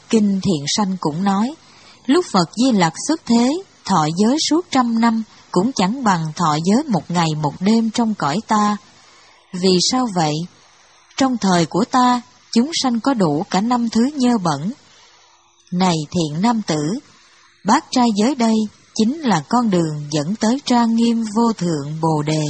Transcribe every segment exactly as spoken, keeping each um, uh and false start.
Kinh Thiện Sanh cũng nói, lúc Phật Di Lặc xuất thế, thọ giới suốt trăm năm cũng chẳng bằng thọ giới một ngày một đêm trong cõi ta. Vì sao vậy? Trong thời của ta, chúng sanh có đủ cả năm thứ nhơ bẩn. Này thiện nam tử, bát trai giới đây chính là con đường dẫn tới trang nghiêm vô thượng Bồ Đề.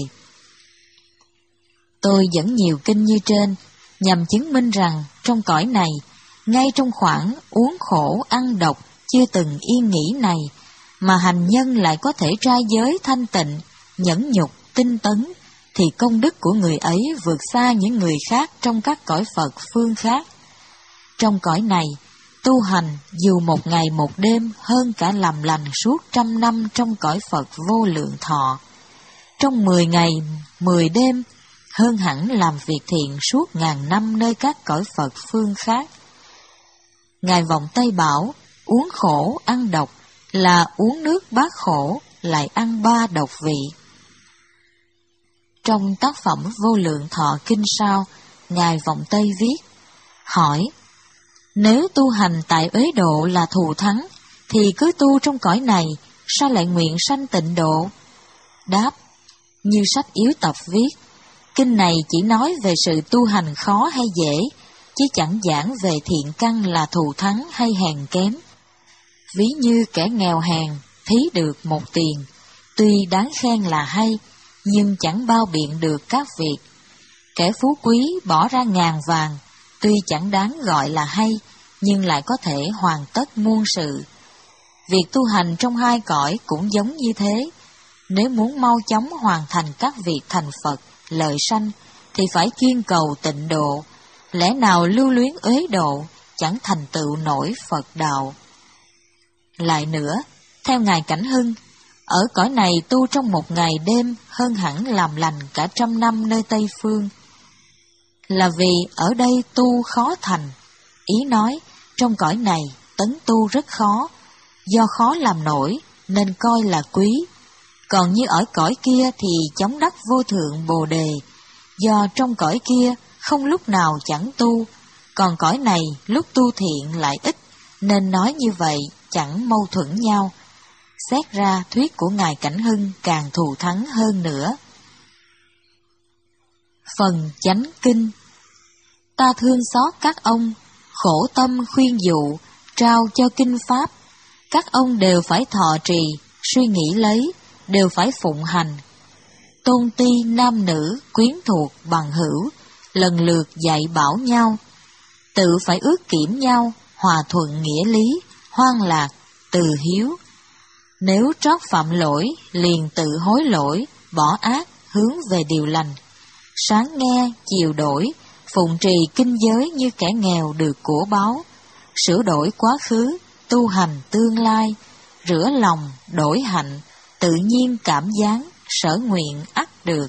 Tôi dẫn nhiều kinh như trên, nhằm chứng minh rằng trong cõi này, ngay trong khoảng uống khổ ăn độc chưa từng yên nghỉ này, mà hành nhân lại có thể trai giới thanh tịnh, nhẫn nhục, tinh tấn, thì công đức của người ấy vượt xa những người khác trong các cõi Phật phương khác. Trong cõi này, tu hành dù một ngày một đêm hơn cả làm lành suốt trăm năm trong cõi Phật vô lượng thọ. Trong mười ngày, mười đêm, hơn hẳn làm việc thiện suốt ngàn năm nơi các cõi Phật phương khác. Ngài Vọng Tây bảo, uống khổ ăn độc là uống nước bát khổ, lại ăn ba độc vị. Trong tác phẩm Vô Lượng Thọ Kinh sau, Ngài Vọng Tây viết, hỏi, nếu tu hành tại Uế Độ là thù thắng, thì cứ tu trong cõi này, sao lại nguyện sanh tịnh độ? Đáp, như sách Yếu Tập viết, kinh này chỉ nói về sự tu hành khó hay dễ, chứ chẳng giảng về thiện căn là thù thắng hay hèn kém. Ví như kẻ nghèo hèn, thí được một tiền, tuy đáng khen là hay, nhưng chẳng bao biện được các việc. Kẻ phú quý bỏ ra ngàn vàng, tuy chẳng đáng gọi là hay, nhưng lại có thể hoàn tất muôn sự. Việc tu hành trong hai cõi cũng giống như thế. Nếu muốn mau chóng hoàn thành các việc thành Phật, lợi sanh, thì phải chuyên cầu tịnh độ. Lẽ nào lưu luyến uế độ, chẳng thành tựu nổi Phật đạo. Lại nữa, theo Ngài Cảnh Hưng, ở cõi này tu trong một ngày đêm hơn hẳn làm lành cả trăm năm nơi Tây Phương. Là vì ở đây tu khó thành. Ý nói, trong cõi này tấn tu rất khó, do khó làm nổi nên coi là quý. Còn như ở cõi kia thì chống đắc vô thượng Bồ Đề, do trong cõi kia không lúc nào chẳng tu, còn cõi này lúc tu thiện lại ít, nên nói như vậy chẳng mâu thuẫn nhau. Xét ra thuyết của Ngài Cảnh Hưng càng thù thắng hơn nữa. Phần Chánh Kinh. Ta thương xót các ông, khổ tâm khuyên dụ, trao cho kinh pháp. Các ông đều phải thọ trì, suy nghĩ lấy, đều phải phụng hành. Tôn ti nam nữ, quyến thuộc, bằng hữu, lần lượt dạy bảo nhau. Tự phải ước kiểm nhau, hòa thuận nghĩa lý, hoan lạc, từ hiếu. Nếu trót phạm lỗi, liền tự hối lỗi, bỏ ác, hướng về điều lành. Sáng nghe, chiều đổi, phụng trì kinh giới như kẻ nghèo được của báo. Sửa đổi quá khứ, tu hành tương lai, rửa lòng, đổi hạnh, tự nhiên cảm giáng, sở nguyện ắt được.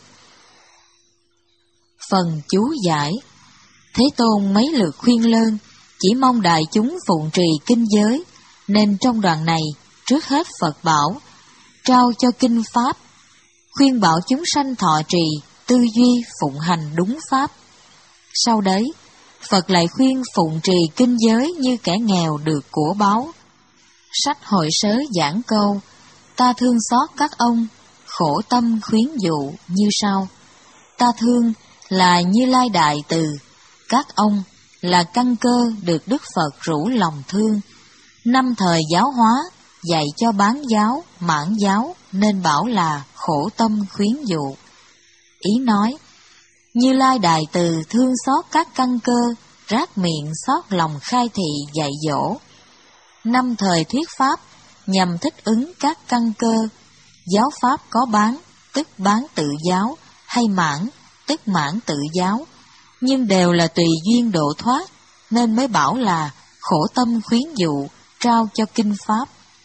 Phần chú giải. Thế Tôn mấy lượt khuyên lơn, chỉ mong đại chúng phụng trì kinh giới, nên trong đoạn này, trước hết Phật bảo, trao cho kinh pháp, khuyên bảo chúng sanh thọ trì, tư duy phụng hành đúng pháp. Sau đấy, Phật lại khuyên phụng trì kinh giới như kẻ nghèo được của báo. Sách Hội Sớ giảng câu, ta thương xót các ông, khổ tâm khuyến dụ như sau. Ta thương là Như Lai Đại Từ, các ông là căn cơ được Đức Phật rủ lòng thương. Năm thời giáo hóa, dạy cho bán giáo, mãn giáo, nên bảo là khổ tâm khuyến dụ. Ý nói, Như Lai Đại Từ thương xót các căn cơ, rát miệng xót lòng khai thị dạy dỗ. Năm thời thuyết pháp, nhằm thích ứng các căn cơ. Giáo pháp có bán, tức bán tự giáo, hay mãn, tức mãn tự giáo, nhưng đều là tùy duyên độ thoát, nên mới bảo là khổ tâm khuyến dụ, trao cho kinh pháp.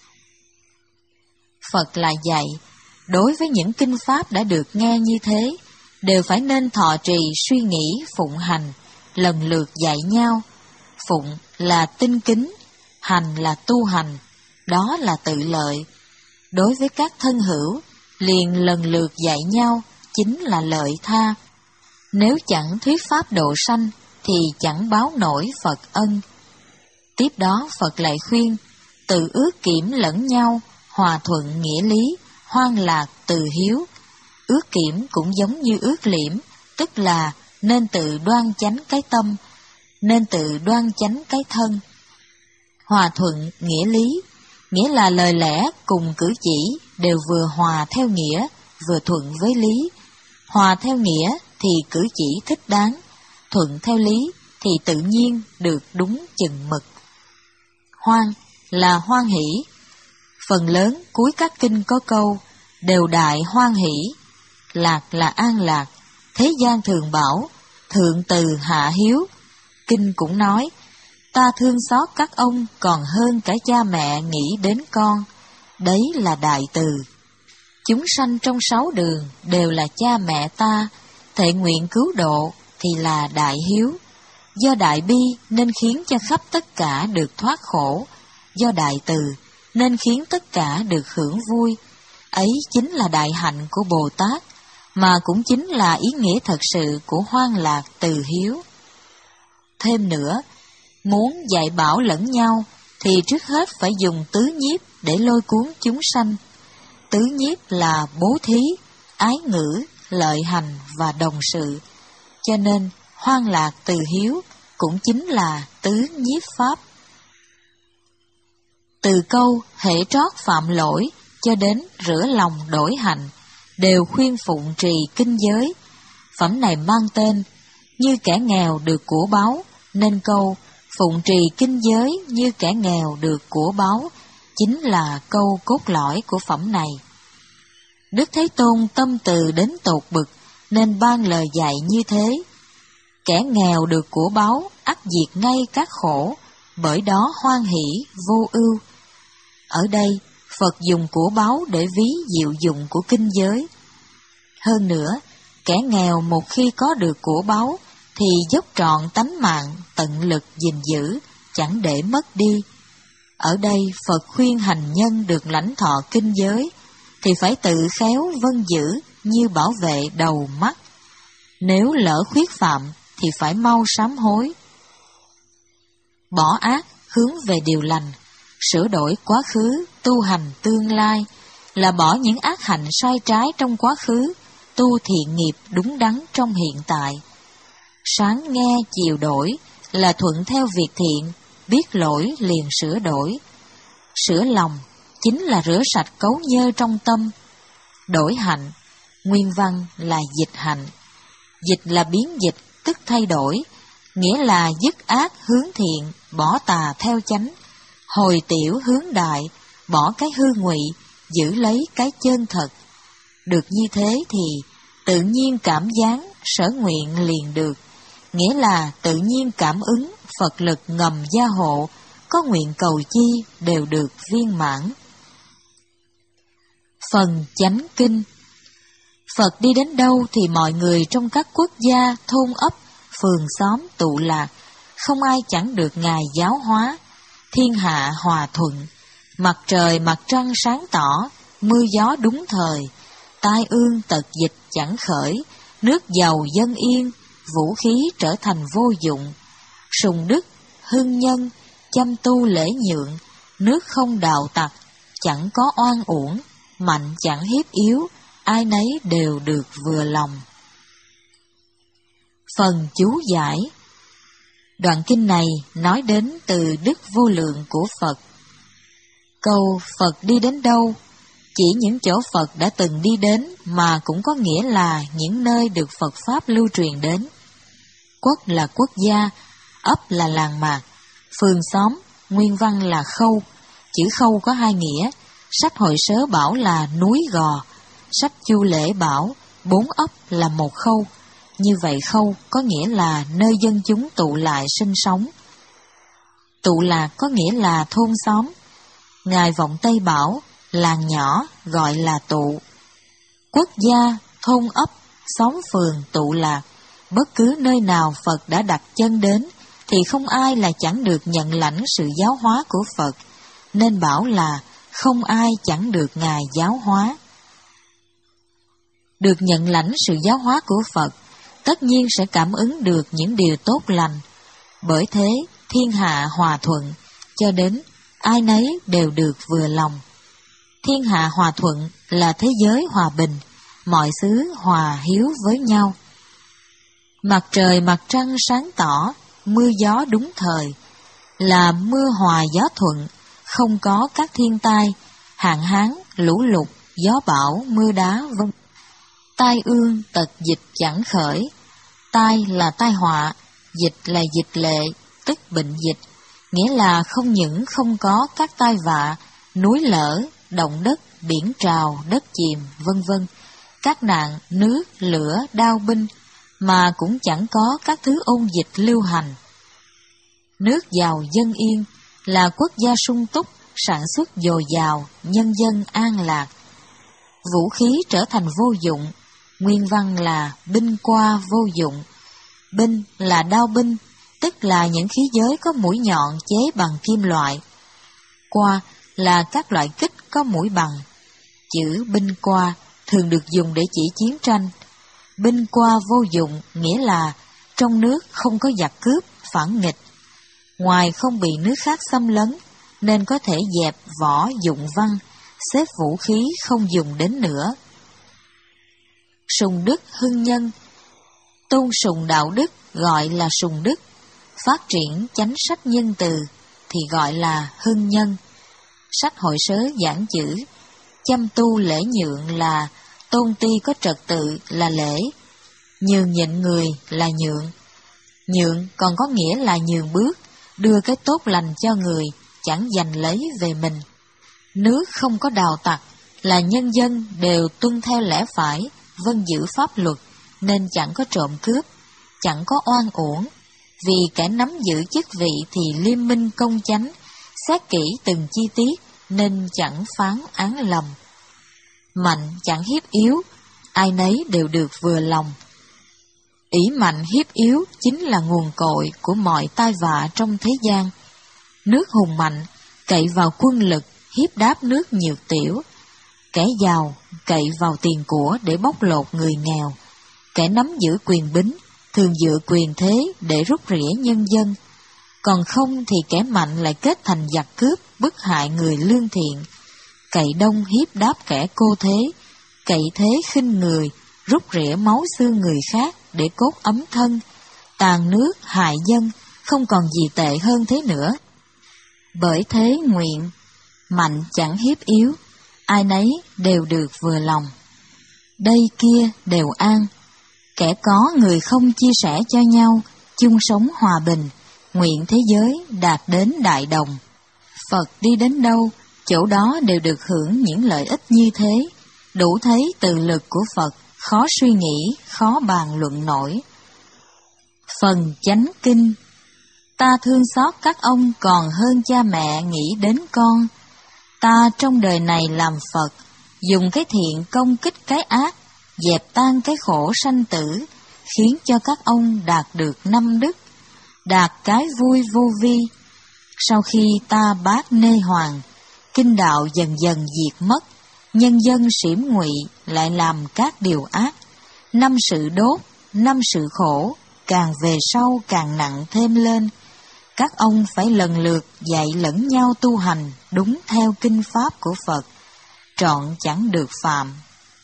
Phật lại dạy, đối với những kinh pháp đã được nghe như thế, đều phải nên thọ trì suy nghĩ phụng hành, lần lượt dạy nhau. Phụng là tinh kính, hành là tu hành, đó là tự lợi. Đối với các thân hữu, liền lần lượt dạy nhau, chính là lợi tha. Nếu chẳng thuyết pháp độ sanh, thì chẳng báo nổi Phật ân. Tiếp đó Phật lại khuyên, tự ước kiểm lẫn nhau, hòa thuận nghĩa lý, hoan lạc từ hiếu. Ước kiểm cũng giống như ước liễm, tức là nên tự đoan chánh cái tâm, nên tự đoan chánh cái thân. Hòa thuận nghĩa lý, nghĩa là lời lẽ cùng cử chỉ đều vừa hòa theo nghĩa, vừa thuận với lý. Hòa theo nghĩa thì cử chỉ thích đáng, thuận theo lý thì tự nhiên được đúng chừng mực. Hoan là hoan hỷ. Phần lớn cuối các kinh có câu đều đại hoan hỷ. Lạc là an lạc. Thế gian thường bảo thượng từ hạ hiếu. Kinh cũng nói ta thương xót các ông còn hơn cả cha mẹ nghĩ đến con. Đấy là đại từ. Chúng sanh trong sáu đường đều là cha mẹ ta, thệ nguyện cứu độ thì là đại hiếu. Do đại bi nên khiến cho khắp tất cả được thoát khổ, do đại từ nên khiến tất cả được hưởng vui. Ấy chính là đại hạnh của Bồ Tát, mà cũng chính là ý nghĩa thật sự của hoan lạc từ hiếu. Thêm nữa, muốn dạy bảo lẫn nhau thì trước hết phải dùng tứ nhiếp để lôi cuốn chúng sanh. Tứ nhiếp là bố thí, ái ngữ, lợi hành và đồng sự. Cho nên hoan lạc từ hiếu cũng chính là tứ nhiếp pháp. Từ câu hễ trót phạm lỗi cho đến rửa lòng đổi hạnh đều khuyên phụng trì kinh giới. Phẩm này mang tên như kẻ nghèo được của báu, nên câu phụng trì kinh giới như kẻ nghèo được của báu chính là câu cốt lõi của phẩm này. Đức Thế Tôn tâm từ đến tột bực nên ban lời dạy như thế. Kẻ nghèo được của báu ắt diệt ngay các khổ, bởi đó hoan hỷ vô ưu. Ở đây Phật dùng của báu để ví diệu dụng của kinh giới. Hơn nữa, kẻ nghèo một khi có được của báu thì dốc trọn tánh mạng, tận lực gìn giữ, chẳng để mất đi. Ở đây Phật khuyên hành nhân được lãnh thọ kinh giới thì phải tự khéo vân giữ như bảo vệ đầu mắt. Nếu lỡ khuyết phạm thì phải mau sám hối. Bỏ ác hướng về điều lành, sửa đổi quá khứ, tu hành tương lai, là bỏ những ác hạnh sai trái trong quá khứ, tu thiện nghiệp đúng đắn trong hiện tại. Sáng nghe chiều đổi là thuận theo việc thiện, biết lỗi liền sửa đổi. Sửa lòng chính là rửa sạch cấu nhơ trong tâm. Đổi hạnh, nguyên văn là dịch hạnh. Dịch là biến dịch, tức thay đổi, nghĩa là dứt ác hướng thiện, bỏ tà theo chánh, hồi tiểu hướng đại, bỏ cái hư ngụy, giữ lấy cái chân thật. Được như thế thì tự nhiên cảm giáng, sở nguyện liền được, nghĩa là tự nhiên cảm ứng, Phật lực ngầm gia hộ, có nguyện cầu chi đều được viên mãn. Phần chánh kinh. Phật đi đến đâu thì mọi người trong các quốc gia, thôn ấp, phường xóm tụ lạc, không ai chẳng được Ngài giáo hóa. Thiên hạ hòa thuận, mặt trời mặt trăng sáng tỏ, mưa gió đúng thời, tai ương tật dịch chẳng khởi, nước giàu dân yên, vũ khí trở thành vô dụng. Sùng đức, hưng nhân, chăm tu lễ nhượng, nước không đào tặc, chẳng có oan uổng, mạnh chẳng hiếp yếu, ai nấy đều được vừa lòng. Phần chú giải. Đoạn kinh này nói đến từ đức vô lượng của Phật. Câu Phật đi đến đâu chỉ những chỗ Phật đã từng đi đến, mà cũng có nghĩa là những nơi được Phật Pháp lưu truyền đến. Quốc là quốc gia, ấp là làng mạc, phường xóm, nguyên văn là khâu. Chữ khâu có hai nghĩa, sách Hội Sớ bảo là núi gò, sách Chu Lễ bảo bốn ấp là một khâu. Như vậy khâu có nghĩa là nơi dân chúng tụ lại sinh sống. Tụ lạc có nghĩa là thôn xóm. Ngài Vọng Tây bảo làng nhỏ gọi là tụ. Quốc gia, thôn ấp, xóm phường tụ lạc, bất cứ nơi nào Phật đã đặt chân đến thì không ai là chẳng được nhận lãnh sự giáo hóa của Phật, nên bảo là không ai chẳng được Ngài giáo hóa. Được nhận lãnh sự giáo hóa của Phật, tất nhiên sẽ cảm ứng được những điều tốt lành. Bởi thế, thiên hạ hòa thuận cho đến ai nấy đều được vừa lòng. Thiên hạ hòa thuận là thế giới hòa bình, mọi xứ hòa hiếu với nhau. Mặt trời mặt trăng sáng tỏ, mưa gió đúng thời, là mưa hòa gió thuận, không có các thiên tai, hạn hán, lũ lụt, gió bão, mưa đá vân. Tai ương tật dịch chẳng khởi, tai là tai họa, dịch là dịch lệ, tức bệnh dịch, nghĩa là không những không có các tai vạ, núi lở, động đất, biển trào, đất chìm, vân vân, các nạn nước, lửa, đao binh, mà cũng chẳng có các thứ ôn dịch lưu hành. Nước giàu dân yên, là quốc gia sung túc, sản xuất dồi dào, nhân dân an lạc. Vũ khí trở thành vô dụng, nguyên văn là binh qua vô dụng. Binh là đao binh, tức là những khí giới có mũi nhọn chế bằng kim loại. Qua là các loại kích có mũi bằng. Chữ binh qua thường được dùng để chỉ chiến tranh. Binh qua vô dụng nghĩa là trong nước không có giặc cướp, phản nghịch. Ngoài không bị nước khác xâm lấn, nên có thể dẹp võ dụng văn, xếp vũ khí không dùng đến nữa. Sùng đức hưng nhân, tôn sùng đạo đức gọi là sùng đức, phát triển chánh sách nhân từ thì gọi là hưng nhân. Sách hội sớ giảng chữ, chăm tu lễ nhượng là tôn ti có trật tự là lễ, nhường nhịn người là nhượng. Nhượng còn có nghĩa là nhường bước, đưa cái tốt lành cho người, chẳng giành lấy về mình. Nước không có đào tặc, là nhân dân đều tuân theo lẽ phải, vâng giữ pháp luật, nên chẳng có trộm cướp, chẳng có oan uổng. Vì kẻ nắm giữ chức vị thì liêm minh công chánh, xét kỹ từng chi tiết, nên chẳng phán án lầm. Mạnh chẳng hiếp yếu, ai nấy đều được vừa lòng. Ỷ mạnh hiếp yếu chính là nguồn cội của mọi tai vạ trong thế gian. Nước hùng mạnh cậy vào quân lực hiếp đáp nước nhược tiểu. Kẻ giàu cậy vào tiền của để bóc lột người nghèo. Kẻ nắm giữ quyền bính thường dựa quyền thế để rút rỉa nhân dân. Còn không thì kẻ mạnh lại kết thành giặc cướp, bức hại người lương thiện. Cậy đông hiếp đáp kẻ cô thế, cậy thế khinh người, rút rỉa máu xương người khác để cốt ấm thân, tàn nước hại dân, không còn gì tệ hơn thế nữa. Bởi thế nguyện, mạnh chẳng hiếp yếu, ai nấy đều được vừa lòng. Đây kia đều an, kẻ có người không chia sẻ cho nhau, chung sống hòa bình, nguyện thế giới đạt đến đại đồng. Phật đi đến đâu, chỗ đó đều được hưởng những lợi ích như thế, đủ thấy từ lực của Phật, khó suy nghĩ, khó bàn luận nổi. Phần chánh kinh, ta thương xót các ông còn hơn cha mẹ nghĩ đến con. Ta trong đời này làm Phật, dùng cái thiện công kích cái ác, dẹp tan cái khổ sanh tử, khiến cho các ông đạt được năm đức, đạt cái vui vô vi. Sau khi ta bát nê hoàng, kinh đạo dần dần diệt mất, nhân dân xỉm ngụy lại làm các điều ác. Năm sự đốt, năm sự khổ, càng về sau càng nặng thêm lên. Các ông phải lần lượt dạy lẫn nhau tu hành đúng theo kinh pháp của Phật, trọn chẳng được phạm.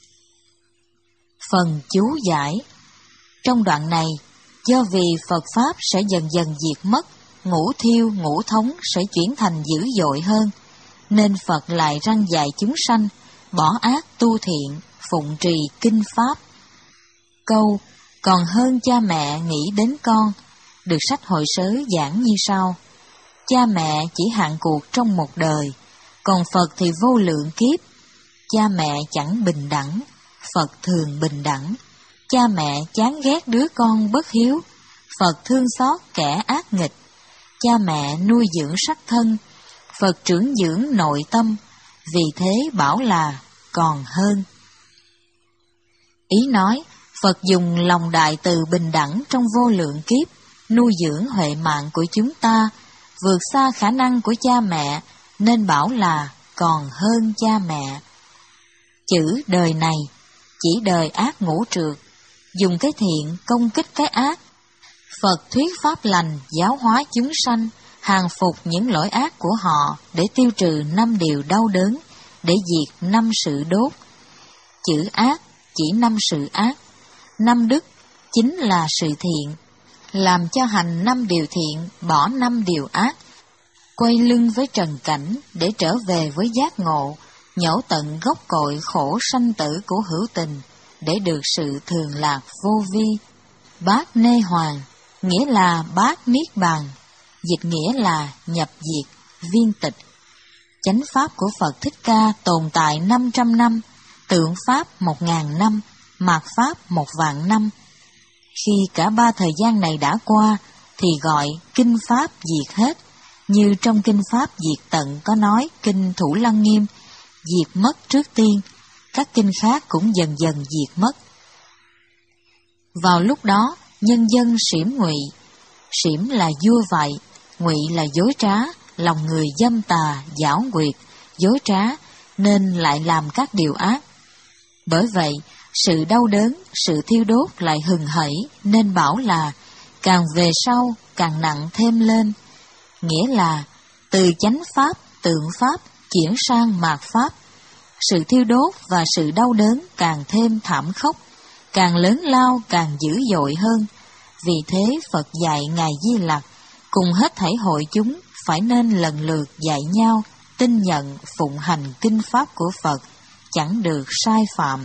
Phần chú giải. Trong đoạn này, do vì Phật Pháp sẽ dần dần diệt mất, ngũ thiêu, ngũ thống sẽ chuyển thành dữ dội hơn, nên Phật lại răn dạy chúng sanh, bỏ ác tu thiện, phụng trì kinh Pháp. Câu, còn hơn cha mẹ nghĩ đến con, được sách hội sớ giảng như sau. Cha mẹ chỉ hạn cuộc trong một đời, còn Phật thì vô lượng kiếp. Cha mẹ chẳng bình đẳng, Phật thường bình đẳng. Cha mẹ chán ghét đứa con bất hiếu, Phật thương xót kẻ ác nghịch. Cha mẹ nuôi dưỡng sắc thân, Phật trưởng dưỡng nội tâm, vì thế bảo là còn hơn. Ý nói, Phật dùng lòng đại từ bình đẳng trong vô lượng kiếp, nuôi dưỡng huệ mạng của chúng ta, vượt xa khả năng của cha mẹ, nên bảo là còn hơn cha mẹ. Chữ đời này, chỉ đời ác ngũ trượt, dùng cái thiện công kích cái ác. Phật thuyết pháp lành giáo hóa chúng sanh, hàng phục những lỗi ác của họ để tiêu trừ năm điều đau đớn, để diệt năm sự đốt. Chữ ác chỉ năm sự ác, năm đức chính là sự thiện, làm cho hành năm điều thiện, bỏ năm điều ác, quay lưng với trần cảnh để trở về với giác ngộ, nhổ tận gốc cội khổ sanh tử của hữu tình, để được sự thường lạc vô vi. Bát nê hoàng nghĩa là bát niết bàn, dịch nghĩa là nhập diệt, viên tịch. Chánh pháp của Phật Thích Ca tồn tại năm trăm năm, tượng pháp một ngàn năm, mạt pháp một vạn năm. Khi cả ba thời gian này đã qua, thì gọi kinh pháp diệt hết, như trong kinh pháp diệt tận có nói kinh Thủ Lăng Nghiêm, diệt mất trước tiên, các kinh khác cũng dần dần diệt mất. Vào lúc đó, nhân dân xỉm ngụy, xỉm là vua vậy, ngụy là dối trá, lòng người dâm tà, giảo quyệt, dối trá, nên lại làm các điều ác. Bởi vậy, sự đau đớn, sự thiêu đốt lại hừng hẫy, nên bảo là càng về sau càng nặng thêm lên. Nghĩa là từ chánh pháp, tượng pháp chuyển sang mạt pháp, sự thiêu đốt và sự đau đớn càng thêm thảm khốc, càng lớn lao càng dữ dội hơn. Vì thế Phật dạy Ngài Di Lặc cùng hết thảy hội chúng phải nên lần lượt dạy nhau tin nhận phụng hành kinh pháp của Phật, chẳng được sai phạm.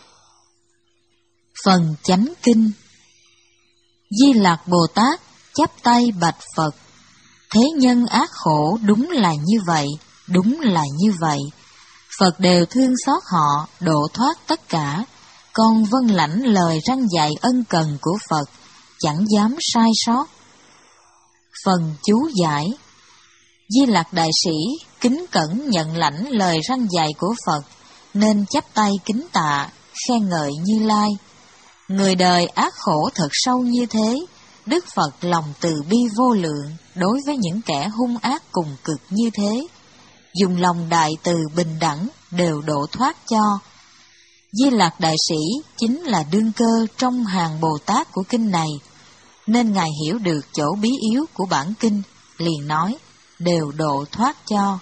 Phần chánh kinh. Di Lặc Bồ Tát chắp tay bạch Phật: thế nhân ác khổ đúng là như vậy, đúng là như vậy. Phật đều thương xót họ, độ thoát tất cả. Con vâng lãnh lời răn dạy ân cần của Phật, chẳng dám sai sót. Phần chú giải. Di Lặc Đại Sĩ kính cẩn nhận lãnh lời răn dạy của Phật, nên chắp tay kính tạ, khen ngợi Như Lai. Người đời ác khổ thật sâu như thế, Đức Phật lòng từ bi vô lượng đối với những kẻ hung ác cùng cực như thế, dùng lòng đại từ bình đẳng đều độ thoát cho. Di Lặc Đại Sĩ chính là đương cơ trong hàng Bồ Tát của kinh này, nên Ngài hiểu được chỗ bí yếu của bản kinh, liền nói đều độ thoát cho.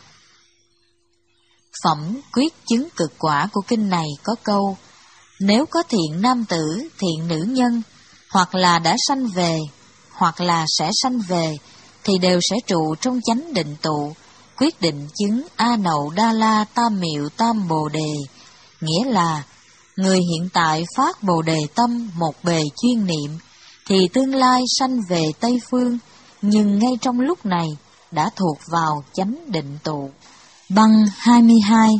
Phẩm quyết chứng cực quả của kinh này có câu: nếu có thiện nam tử, thiện nữ nhân, hoặc là đã sanh về, hoặc là sẽ sanh về, thì đều sẽ trụ trong chánh định tụ, quyết định chứng A Nậu Đa La Tam Miệu Tam Bồ Đề. Nghĩa là người hiện tại phát Bồ Đề tâm một bề chuyên niệm, thì tương lai sanh về Tây Phương, nhưng ngay trong lúc này đã thuộc vào chánh định tụ. Băng hai mươi hai.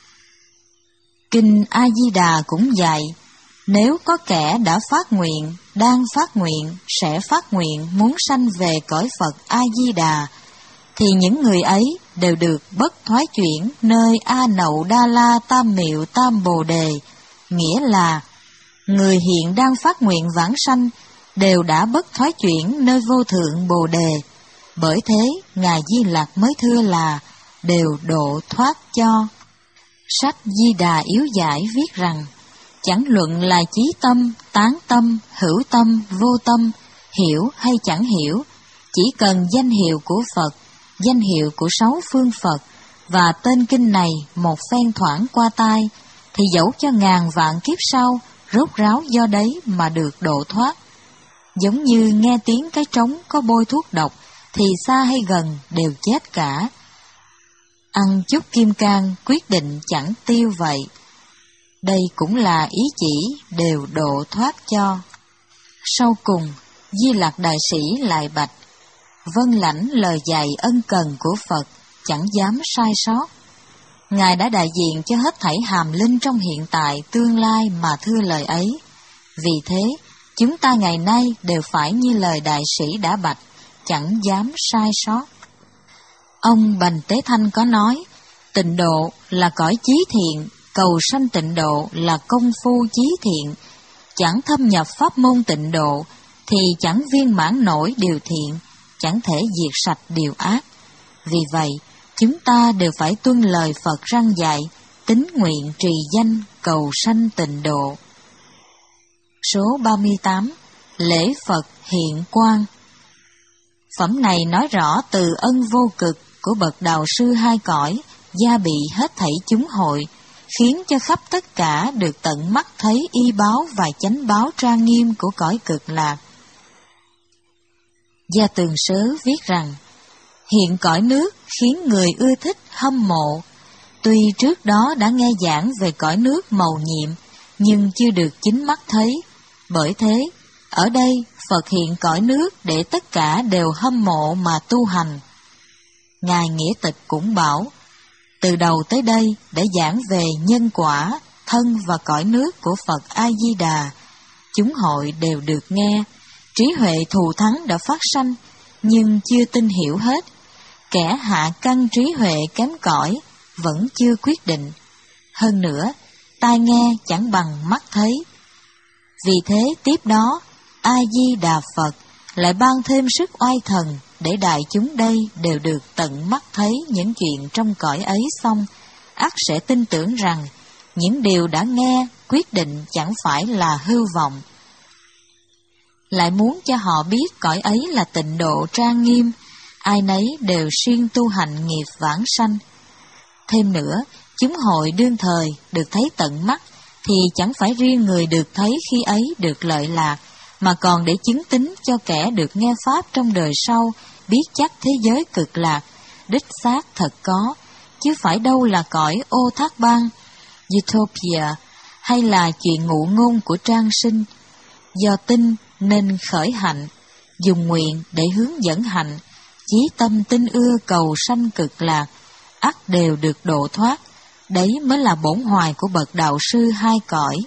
Kinh A Di Đà cũng dạy: nếu có kẻ đã phát nguyện, đang phát nguyện, sẽ phát nguyện muốn sanh về cõi Phật A Di Đà, thì những người ấy đều được bất thoái chuyển nơi A Nậu Đa La Tam Miệu Tam Bồ Đề. Nghĩa là người hiện đang phát nguyện vãng sanh đều đã bất thoái chuyển nơi vô thượng Bồ Đề. Bởi thế Ngài Di Lặc mới thưa là đều độ thoát cho. Sách Di Đà Yếu Giải viết rằng: chẳng luận là chí tâm, tán tâm, hữu tâm, vô tâm, hiểu hay chẳng hiểu, chỉ cần danh hiệu của Phật, danh hiệu của sáu phương Phật và tên kinh này một phen thoảng qua tai, thì dẫu cho ngàn vạn kiếp sau rốt ráo do đấy mà được độ thoát. Giống như nghe tiếng cái trống có bôi thuốc độc, thì xa hay gần đều chết cả. Ăn chút kim cang quyết định chẳng tiêu vậy. Đây cũng là ý chỉ đều độ thoát cho. Sau cùng, Di Lặc Đại Sĩ lại bạch: vâng lãnh lời dạy ân cần của Phật, chẳng dám sai sót. Ngài đã đại diện cho hết thảy hàm linh trong hiện tại tương lai mà thưa lời ấy. Vì thế, chúng ta ngày nay đều phải như lời Đại Sĩ đã bạch, chẳng dám sai sót. Ông Bành Tế Thanh có nói: tịnh độ là cõi chí thiện, cầu sanh tịnh độ là công phu chí thiện. Chẳng thâm nhập pháp môn tịnh độ, thì chẳng viên mãn nổi điều thiện, chẳng thể diệt sạch điều ác. Vì vậy, chúng ta đều phải tuân lời Phật răn dạy, tín nguyện trì danh cầu sanh tịnh độ. Số ba mươi tám. Lễ Phật hiện quang. Phẩm này nói rõ từ ân vô cực của bậc đạo sư hai cõi, gia bị hết thảy chúng hội, khiến cho khắp tất cả được tận mắt thấy y báo và chánh báo trang nghiêm của cõi cực lạc. Gia Tường Sớ viết rằng, hiện cõi nước khiến người ưa thích hâm mộ. Tuy trước đó đã nghe giảng về cõi nước mầu nhiệm, nhưng chưa được chính mắt thấy. Bởi thế, ở đây Phật hiện cõi nước để tất cả đều hâm mộ mà tu hành. Ngài Nghĩa Tịch cũng bảo, từ đầu tới đây để giảng về nhân quả, thân và cõi nước của Phật A-di-đà, chúng hội đều được nghe. Trí huệ thù thắng đã phát sanh, nhưng chưa tin hiểu hết. Kẻ hạ căn trí huệ kém cỏi vẫn chưa quyết định. Hơn nữa, tai nghe chẳng bằng mắt thấy. Vì thế tiếp đó, A-di-đà Phật lại ban thêm sức oai thần để đại chúng đây đều được tận mắt thấy những chuyện trong cõi ấy xong, ắt sẽ tin tưởng rằng những điều đã nghe quyết định chẳng phải là hư vọng. Lại muốn cho họ biết cõi ấy là tịnh độ trang nghiêm, ai nấy đều siêng tu hành nghiệp vãng sanh. Thêm nữa, chúng hội đương thời được thấy tận mắt, thì chẳng phải riêng người được thấy khi ấy được lợi lạc, mà còn để chứng tín cho kẻ được nghe Pháp trong đời sau, biết chắc thế giới cực lạc, đích xác thật có, chứ phải đâu là cõi ô thác bang, utopia, hay là chuyện ngụ ngôn của Trang Sinh. Do tin nên khởi hạnh, dùng nguyện để hướng dẫn hạnh, chí tâm tin ưa cầu sanh cực lạc, ắt đều được độ thoát. Đấy mới là bổn hoài của bậc đạo sư hai cõi.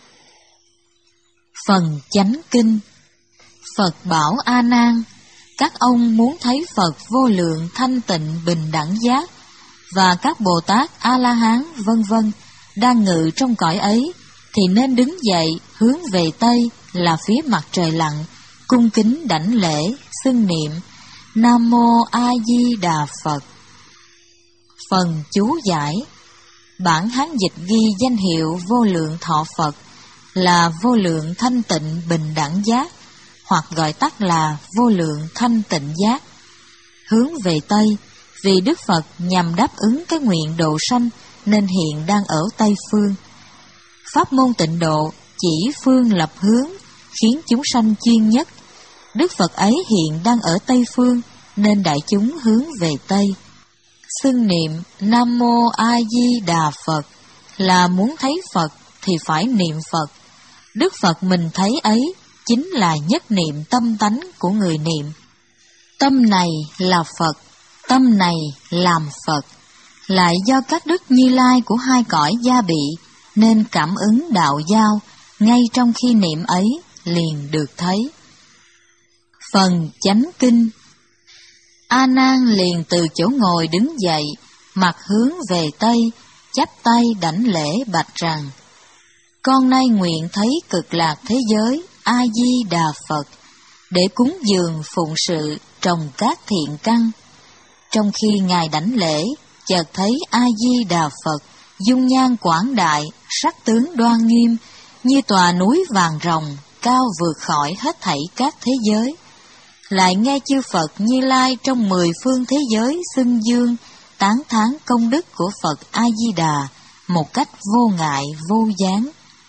Phần chánh kinh. Phật bảo A Nan, các ông muốn thấy Phật vô lượng thanh tịnh bình đẳng giác và các Bồ Tát A La Hán vân vân đang ngự trong cõi ấy, thì nên đứng dậy hướng về Tây là phía mặt trời lặn, cung kính đảnh lễ, xưng niệm Nam Mô A Di Đà Phật. Phần chú giải. Bản Hán dịch ghi danh hiệu vô lượng thọ Phật là vô lượng thanh tịnh bình đẳng giác, hoặc gọi tắt là vô lượng thanh tịnh giác. Hướng về Tây, vì Đức Phật nhằm đáp ứng cái nguyện độ sanh nên hiện đang ở Tây Phương. Pháp môn tịnh độ chỉ phương lập hướng, khiến chúng sanh chuyên nhất. Đức Phật ấy hiện đang ở Tây Phương, nên đại chúng hướng về Tây. Xưng niệm Nam Mô A Di Đà Phật là muốn thấy Phật thì phải niệm Phật. Đức Phật mình thấy ấy chính là nhất niệm tâm tánh của người niệm. Tâm này là Phật, tâm này làm Phật. Lại do các đức Như Lai của hai cõi gia bị, nên cảm ứng đạo giao, ngay trong khi niệm ấy liền được thấy. Phần chánh kinh. A Nan liền từ chỗ ngồi đứng dậy, mặt hướng về Tây, chắp tay đảnh lễ bạch rằng: Con nay nguyện thấy cực lạc thế giới A Di Đà Phật, để cúng dường phụng sự trồng các thiện căn. Trong khi ngài đảnh lễ, chợt thấy A Di Đà Phật dung nhan quảng đại, sắc tướng đoan nghiêm, như tòa núi vàng rồng, cao vượt khỏi hết thảy các thế giới. Lại nghe chư Phật Như Lai trong mười phương thế giới xưng dương, tán thán công đức của Phật A Di Đà một cách vô ngại vô gián.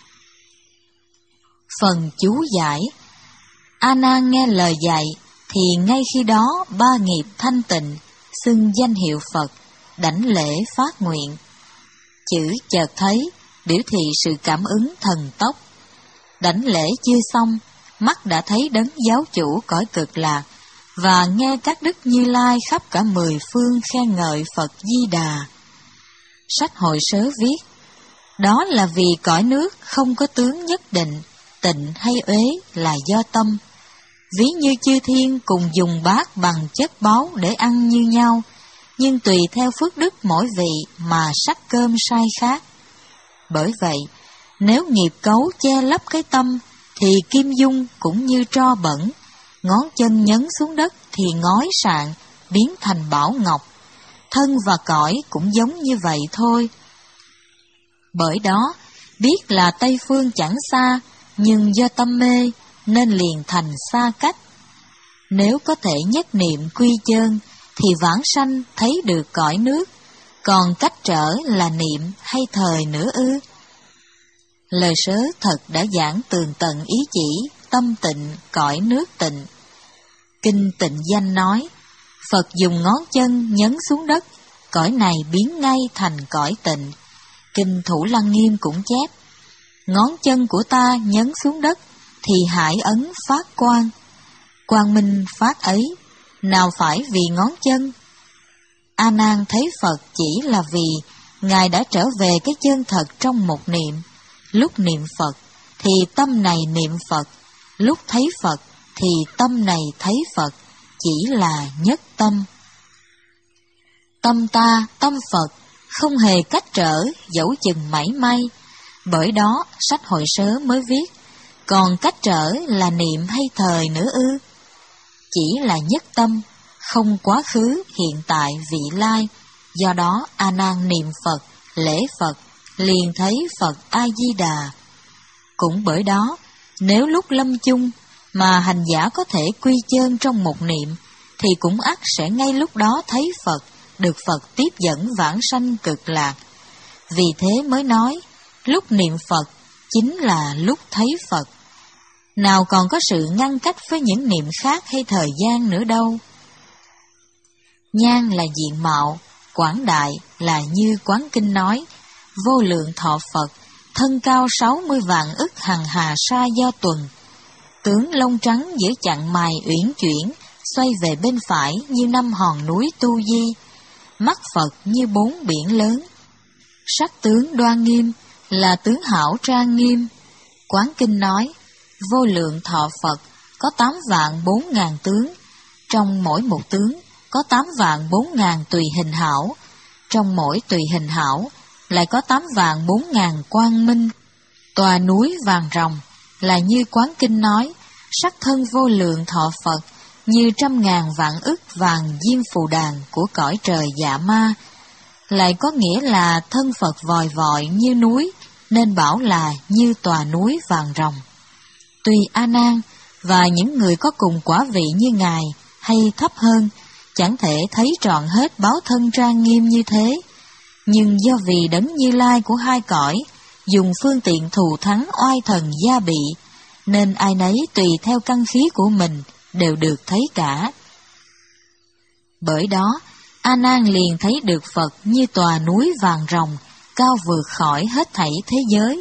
Phần chú giải. A Nan nghe lời dạy, thì ngay khi đó ba nghiệp thanh tịnh, xưng danh hiệu Phật, đảnh lễ phát nguyện. Chữ chợt thấy biểu thị sự cảm ứng thần tốc. Đảnh lễ chưa xong, mắt đã thấy đấng giáo chủ cõi cực lạc, và nghe các đức Như Lai khắp cả mười phương khen ngợi Phật Di Đà. Sách Hội Sớ viết, đó là vì cõi nước không có tướng nhất định, tịnh hay uế là do tâm. Ví như chư thiên cùng dùng bát bằng chất báu để ăn như nhau, nhưng tùy theo phước đức mỗi vị mà sắc cơm sai khác. Bởi vậy, nếu nghiệp cấu che lấp cái tâm, thì kim dung cũng như tro bẩn, ngón chân nhấn xuống đất thì ngói sạn, biến thành bảo ngọc. Thân và cõi cũng giống như vậy thôi. Bởi đó, biết là Tây Phương chẳng xa, nhưng do tâm mê, nên liền thành xa cách. Nếu có thể nhất niệm quy chân, thì vãng sanh thấy được cõi nước, còn cách trở là niệm hay thời nữa ư? Lời sớ thật đã giảng tường tận ý chỉ, tâm tịnh, cõi nước tịnh. Kinh Tịnh Danh nói, Phật dùng ngón chân nhấn xuống đất, cõi này biến ngay thành cõi tịnh. Kinh Thủ Lăng Nghiêm cũng chép, ngón chân của ta nhấn xuống đất, thì hải ấn phát quang. Quang minh phát ấy, nào phải vì ngón chân? A Nan thấy Phật chỉ là vì Ngài đã trở về cái chân thật trong một niệm. Lúc niệm Phật thì tâm này niệm Phật, lúc thấy Phật thì tâm này thấy Phật, chỉ là nhất tâm. Tâm ta, tâm Phật, không hề cách trở, dẫu chừng mảy may. Bởi đó sách Hội Sớ mới viết, còn cách trở là niệm hay thời nữa ư? Chỉ là nhất tâm, không quá khứ, hiện tại, vị lai. Do đó A Nan niệm Phật, lễ Phật, liền thấy Phật A Di Đà. Cũng bởi đó, nếu lúc lâm chung mà hành giả có thể quy chân trong một niệm, thì cũng ắt sẽ ngay lúc đó thấy Phật, được Phật tiếp dẫn vãng sanh cực lạc. Vì thế mới nói, lúc niệm Phật chính là lúc thấy Phật. Nào còn có sự ngăn cách với những niệm khác hay thời gian nữa đâu. Nhan là diện mạo, quảng đại là như Quán Kinh nói, vô lượng thọ Phật, thân cao sáu mươi vạn ức hằng hà sa do tuần. Tướng lông trắng giữa chặng mày uyển chuyển, xoay về bên phải như năm hòn núi Tu Di. Mắt Phật như bốn biển lớn. Sắc tướng đoan nghiêm là tướng hảo trang nghiêm. Quán Kinh nói, vô lượng thọ Phật có tám vạn bốn ngàn tướng, trong mỗi một tướng có tám vạn bốn ngàn tùy hình hảo, trong mỗi tùy hình hảo lại có tám vạn bốn ngàn quang minh. Tòa núi vàng ròng là như Quán Kinh nói, sắc thân vô lượng thọ Phật như trăm ngàn vạn ức vàng diêm phù đàn của cõi trời dạ ma, lại có nghĩa là thân Phật vòi vọi như núi, nên bảo là như tòa núi vàng ròng. Tuy A Nan và những người có cùng quả vị như Ngài hay thấp hơn chẳng thể thấy trọn hết báo thân trang nghiêm như thế, nhưng do vì Đấng Như Lai của hai cõi dùng phương tiện thù thắng oai thần gia bị, nên ai nấy tùy theo căn khí của mình đều được thấy cả. Bởi đó, A Nan liền thấy được Phật như tòa núi vàng ròng, cao vượt khỏi hết thảy thế giới.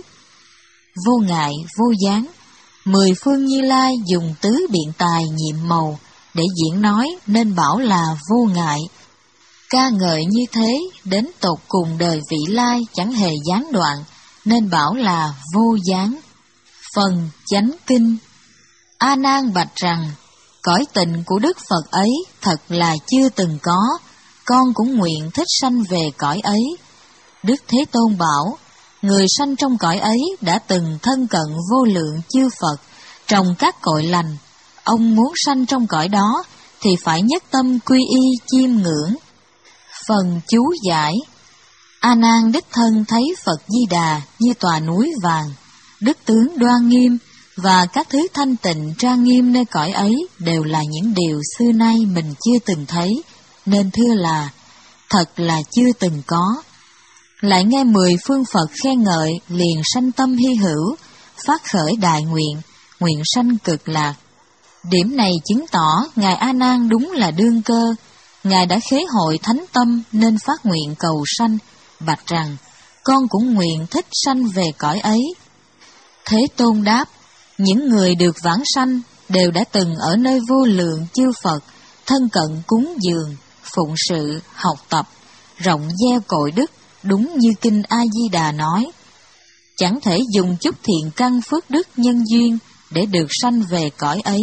Vô ngại, vô gián, mười phương Như Lai dùng tứ biện tài nhiệm màu để diễn nói, nên bảo là vô ngại. Ca ngợi như thế, đến tột cùng đời vị lai chẳng hề gián đoạn, nên bảo là vô gián. Phần Chánh Kinh. A Nan bạch rằng, cõi tịnh của Đức Phật ấy thật là chưa từng có, con cũng nguyện thích sanh về cõi ấy. Đức Thế Tôn bảo, người sanh trong cõi ấy đã từng thân cận vô lượng chư Phật, trồng các cội lành. Ông muốn sanh trong cõi đó, thì phải nhất tâm quy y chiêm ngưỡng. Phần chú giải. A Nan đích thân thấy Phật Di Đà như tòa núi vàng, đức tướng đoan nghiêm và các thứ thanh tịnh trang nghiêm nơi cõi ấy đều là những điều xưa nay mình chưa từng thấy, nên thưa là thật là chưa từng có. Lại nghe mười phương Phật khen ngợi, liền sanh tâm hy hữu, phát khởi đại nguyện, nguyện sanh cực lạc. Điểm này chứng tỏ Ngài A Nan đúng là đương cơ. Ngài đã khế hội thánh tâm nên phát nguyện cầu sanh, bạch rằng, con cũng nguyện thích sanh về cõi ấy. Thế Tôn đáp, những người được vãng sanh đều đã từng ở nơi vô lượng chư Phật, thân cận cúng dường, phụng sự, học tập, rộng gieo cội đức, đúng như Kinh A Di Đà nói. Chẳng thể dùng chút thiện căn phước đức nhân duyên để được sanh về cõi ấy.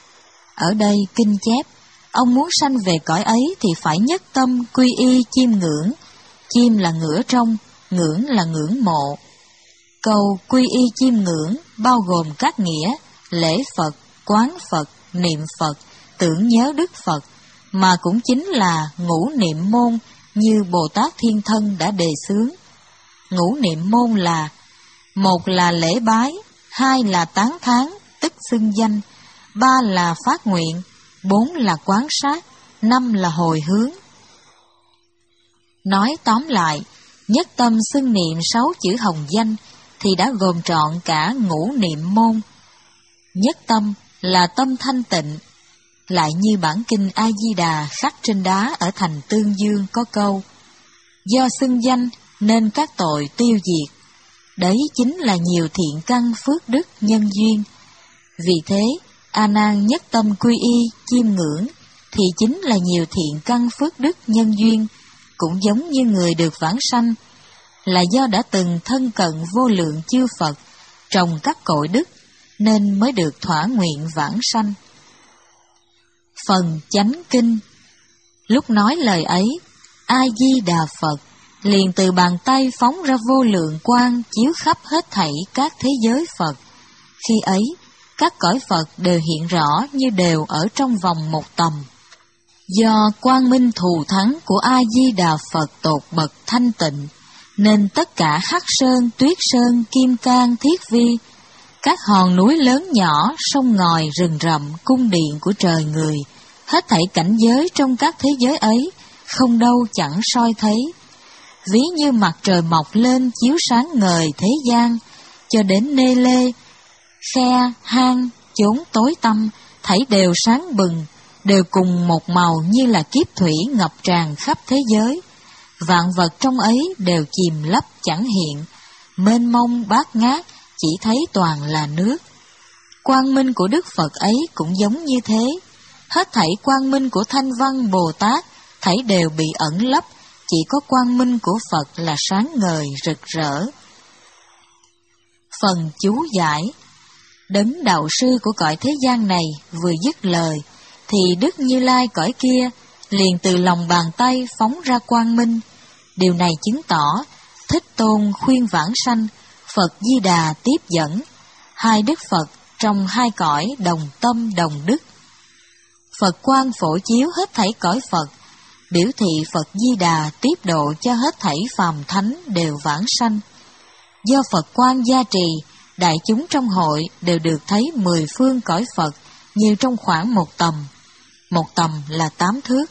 Ở đây Kinh chép, ông muốn sanh về cõi ấy thì phải nhất tâm quy y chiêm ngưỡng. Chiêm là ngửa trong, ngưỡng là ngưỡng mộ. Câu quy y chiêm ngưỡng bao gồm các nghĩa lễ Phật, quán Phật, niệm Phật, tưởng nhớ Đức Phật, mà cũng chính là ngũ niệm môn như Bồ Tát Thiên Thân đã đề xướng. Ngũ niệm môn là: một là lễ bái, hai là tán thán tức xưng danh, ba là phát nguyện, bốn là quán sát, năm là hồi hướng. Nói tóm lại, nhất tâm xưng niệm sáu chữ hồng danh thì đã gồm trọn cả ngũ niệm môn. Nhất tâm là tâm thanh tịnh, lại như bản kinh A Di Đà khắc trên đá ở thành Tương Dương có câu: do xưng danh nên các tội tiêu diệt. Đấy chính là nhiều thiện căn phước đức nhân duyên. Vì thế, A Nan nhất tâm quy y chiêm ngưỡng thì chính là nhiều thiện căn phước đức nhân duyên, cũng giống như người được vãng sanh là do đã từng thân cận vô lượng chư Phật trồng các cội đức nên mới được thỏa nguyện vãng sanh. Phần chánh kinh. Lúc nói lời ấy, A Di Đà Phật liền từ bàn tay phóng ra vô lượng quang chiếu khắp hết thảy các thế giới Phật. Khi ấy, các cõi Phật đều hiện rõ như đều ở trong vòng một tầm. Do quang minh thù thắng của A Di Đà Phật tột bậc thanh tịnh, nên tất cả Hắc Sơn, Tuyết Sơn, Kim Cang, Thiết Vi, các hòn núi lớn nhỏ, sông ngòi, rừng rậm, cung điện của trời người, hết thảy cảnh giới trong các thế giới ấy, không đâu chẳng soi thấy. Ví như mặt trời mọc lên chiếu sáng ngời thế gian, cho đến nê lê, khe, hang, chốn tối tăm, thảy đều sáng bừng, đều cùng một màu như là kiếp thủy ngập tràn khắp thế giới. Vạn vật trong ấy đều chìm lấp chẳng hiện, mênh mông bát ngát, chỉ thấy toàn là nước. Quang minh của Đức Phật ấy cũng giống như thế. Hết thảy quang minh của Thanh Văn Bồ Tát, thảy đều bị ẩn lấp, chỉ có quang minh của Phật là sáng ngời rực rỡ. Phần chú giải. Đấng đạo sư của cõi thế gian này vừa dứt lời, thì Đức Như Lai cõi kia liền từ lòng bàn tay phóng ra quang minh. Điều này chứng tỏ Thích Tôn khuyên vãng sanh, Phật Di Đà tiếp dẫn, hai Đức Phật trong hai cõi đồng tâm đồng đức. Phật quang phổ chiếu hết thảy cõi Phật, biểu thị Phật Di Đà tiếp độ cho hết thảy phàm thánh đều vãng sanh. Do Phật quang gia trì, đại chúng trong hội đều được thấy mười phương cõi Phật như trong khoảng một tầm. Một tầm là tám thước.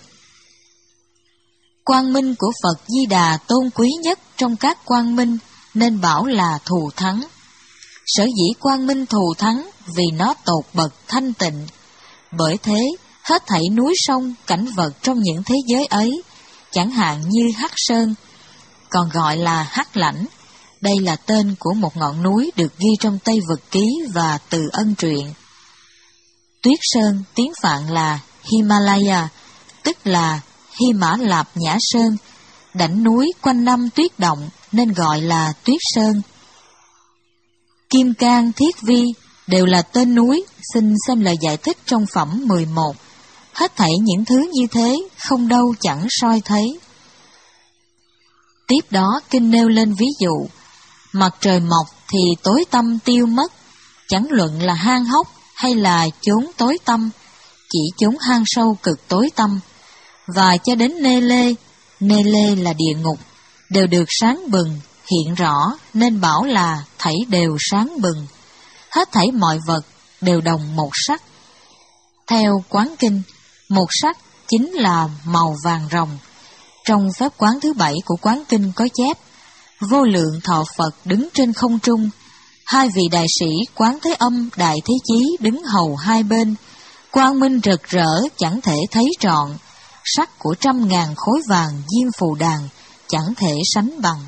Quang minh của Phật Di Đà tôn quý nhất trong các quang minh, nên bảo là thù thắng. Sở dĩ quang minh thù thắng vì nó tột bậc thanh tịnh. Bởi thế, hết thảy núi sông, cảnh vật trong những thế giới ấy, chẳng hạn như Hắc Sơn, còn gọi là Hắc Lãnh. Đây là tên của một ngọn núi được ghi trong Tây Vực Ký và Từ Ân Truyện. Tuyết Sơn tiếng Phạn là Himalaya, tức là Hy Mã Lạp Nhã Sơn, đảnh núi quanh năm tuyết động nên gọi là Tuyết Sơn. Kim Cang, Thiết Vi đều là tên núi, xin xem lời giải thích trong phẩm mười một. Hết thảy những thứ như thế, không đâu chẳng soi thấy. Tiếp đó kinh nêu lên ví dụ, mặt trời mọc thì tối tăm tiêu mất, chẳng luận là hang hốc hay là chốn tối tăm, chỉ chốn hang sâu cực tối tăm, và cho đến nê lê, nê lê là địa ngục, đều được sáng bừng, hiện rõ, nên bảo là thảy đều sáng bừng. Hết thảy mọi vật đều đồng một sắc. Theo Quán Kinh, một sắc chính là màu vàng ròng. Trong phép quán thứ bảy của Quán Kinh có chép, vô lượng thọ Phật đứng trên không trung, hai vị đại sĩ Quán Thế Âm, Đại Thế Chí đứng hầu hai bên, quang minh rực rỡ chẳng thể thấy trọn, sắc của trăm ngàn khối vàng diêm phù đàn chẳng thể sánh bằng.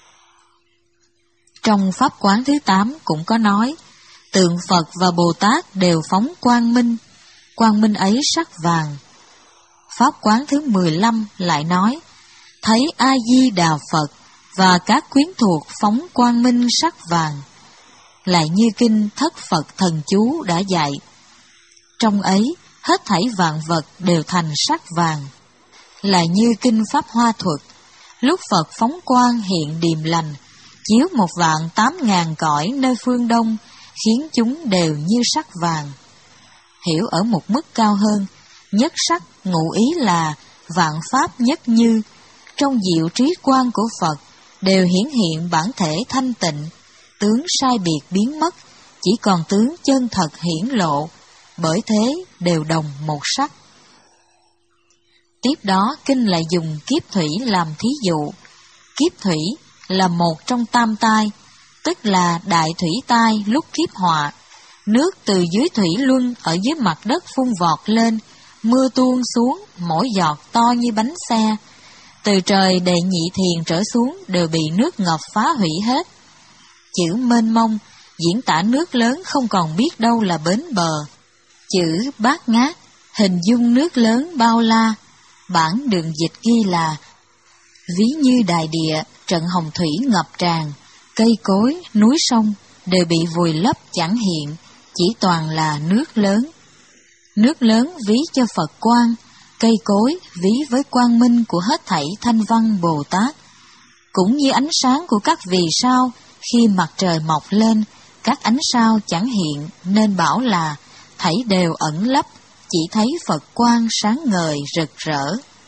Trong pháp quán thứ tám cũng có nói, tượng Phật và Bồ Tát đều phóng quang minh, quang minh ấy sắc vàng. Pháp quán thứ mười lăm lại nói, thấy A Di Đà Phật và các quyến thuộc phóng quang minh sắc vàng, lại như kinh Thất Phật Thần Chú đã dạy. Trong ấy, hết thảy vạn vật đều thành sắc vàng. Lại như kinh Pháp Hoa Thuật, lúc Phật phóng quang hiện điềm lành, chiếu một vạn tám ngàn cõi nơi phương Đông, khiến chúng đều như sắc vàng. Hiểu ở một mức cao hơn, nhất sắc ngụ ý là vạn pháp nhất như, trong diệu trí quang của Phật đều hiển hiện bản thể thanh tịnh, tướng sai biệt biến mất, chỉ còn tướng chân thật hiển lộ, bởi thế đều đồng một sắc. Tiếp đó kinh lại dùng kiếp thủy làm thí dụ. Kiếp thủy là một trong tam tai, tức là đại thủy tai lúc kiếp họa. Nước từ dưới thủy luân ở dưới mặt đất phun vọt lên, mưa tuôn xuống, mỗi giọt to như bánh xe. Từ trời đệ nhị thiền trở xuống đều bị nước ngập phá hủy hết. Chữ mênh mông diễn tả nước lớn không còn biết đâu là bến bờ. Chữ bát ngát hình dung nước lớn bao la. Bản đường dịch ghi là: ví như đại địa, trận hồng thủy ngập tràn, cây cối, núi sông đều bị vùi lấp chẳng hiện, chỉ toàn là nước lớn. Nước lớn ví cho Phật Quang, cây cối ví với quang minh của hết thảy Thanh Văn Bồ Tát. Cũng như ánh sáng của các vì sao, khi mặt trời mọc lên, các ánh sao chẳng hiện, nên bảo là thảy đều ẩn lấp, chỉ thấy Phật Quang sáng ngời rực rỡ.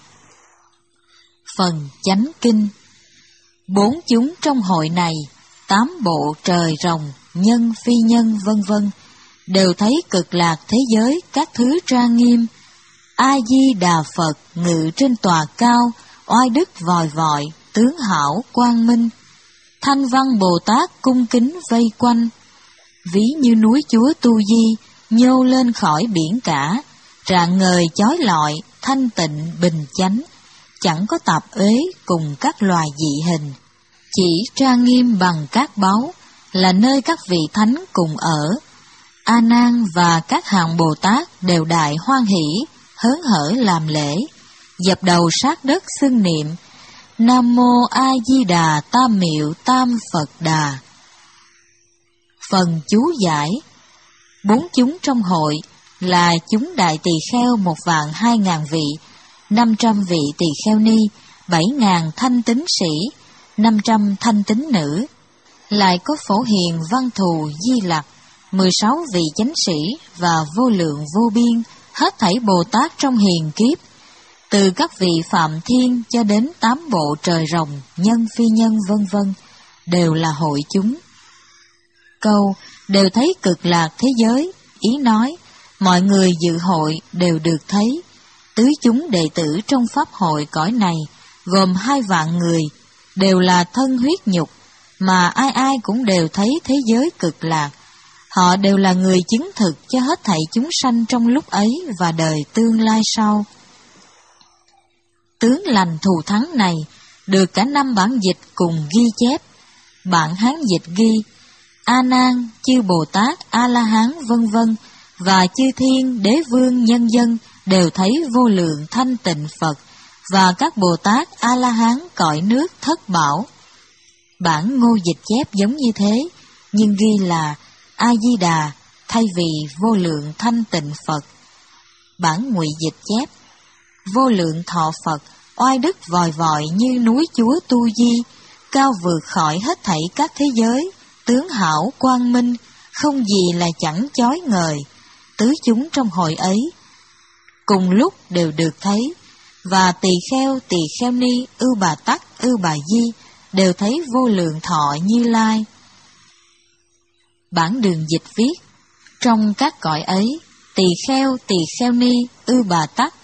Phần chánh kinh. Bốn chúng trong hội này, tám bộ trời rồng, nhân phi nhân vân vân, đều thấy cực lạc thế giới các thứ trang nghiêm. A Di Đà Phật ngự trên tòa cao, oai đức vòi vọi, tướng hảo quang minh. Thanh Văn Bồ Tát cung kính vây quanh. Ví như núi Chúa Tu Di nhô lên khỏi biển cả, rạng ngời chói lọi, thanh tịnh bình chánh, chẳng có tạp uế cùng các loài dị hình, chỉ trang nghiêm bằng các báu, là nơi các vị thánh cùng ở. A Nan và các hàng Bồ Tát đều đại hoan hỷ, hớn hở làm lễ, dập đầu sát đất xưng niệm: Nam mô A Di Đà Tam Miệu Tam Phật Đà. Phần chú giải. Bốn chúng trong hội là chúng đại tỳ kheo một vạn hai ngàn vị, năm trăm vị tỳ kheo ni, bảy ngàn thanh tín sĩ, năm trăm thanh tín nữ. Lại có Phổ Hiền Văn Thù Di Lặc, mười sáu vị chánh sĩ và vô lượng vô biên, hết thảy Bồ Tát trong hiền kiếp, từ các vị Phạm Thiên cho đến tám bộ trời rồng, nhân phi nhân vân vân, đều là hội chúng. Câu đều thấy cực lạc thế giới, ý nói mọi người dự hội đều được thấy. Tứ chúng đệ tử trong pháp hội cõi này gồm hai vạn người, đều là thân huyết nhục, mà ai ai cũng đều thấy thế giới cực lạc. Họ đều là người chứng thực cho hết thảy chúng sanh trong lúc ấy và đời tương lai sau. Tướng lành thù thắng này được cả năm bản dịch cùng ghi chép. Bản Hán dịch ghi: A Nan, chư Bồ Tát, A La Hán vân vân và chư thiên, đế vương, nhân dân đều thấy vô lượng thanh tịnh Phật và các Bồ Tát A La Hán cõi nước thất bảo. Bản Ngô dịch chép giống như thế, nhưng ghi là A Di Đà thay vì vô lượng thanh tịnh Phật. Bản Ngụy dịch chép: vô lượng thọ Phật, oai đức vòi vọi như núi Chúa Tu Di, cao vượt khỏi hết thảy các thế giới, tướng hảo quang minh, không gì là chẳng chói ngời. Tứ chúng trong hội ấy cùng lúc đều được thấy, và tỳ kheo, tỳ kheo ni, ưu bà tắc, ưu bà di đều thấy vô lượng thọ Như Lai. Bản đường dịch viết: trong các cõi ấy, tỳ kheo, tỳ kheo ni, ưu bà tắc,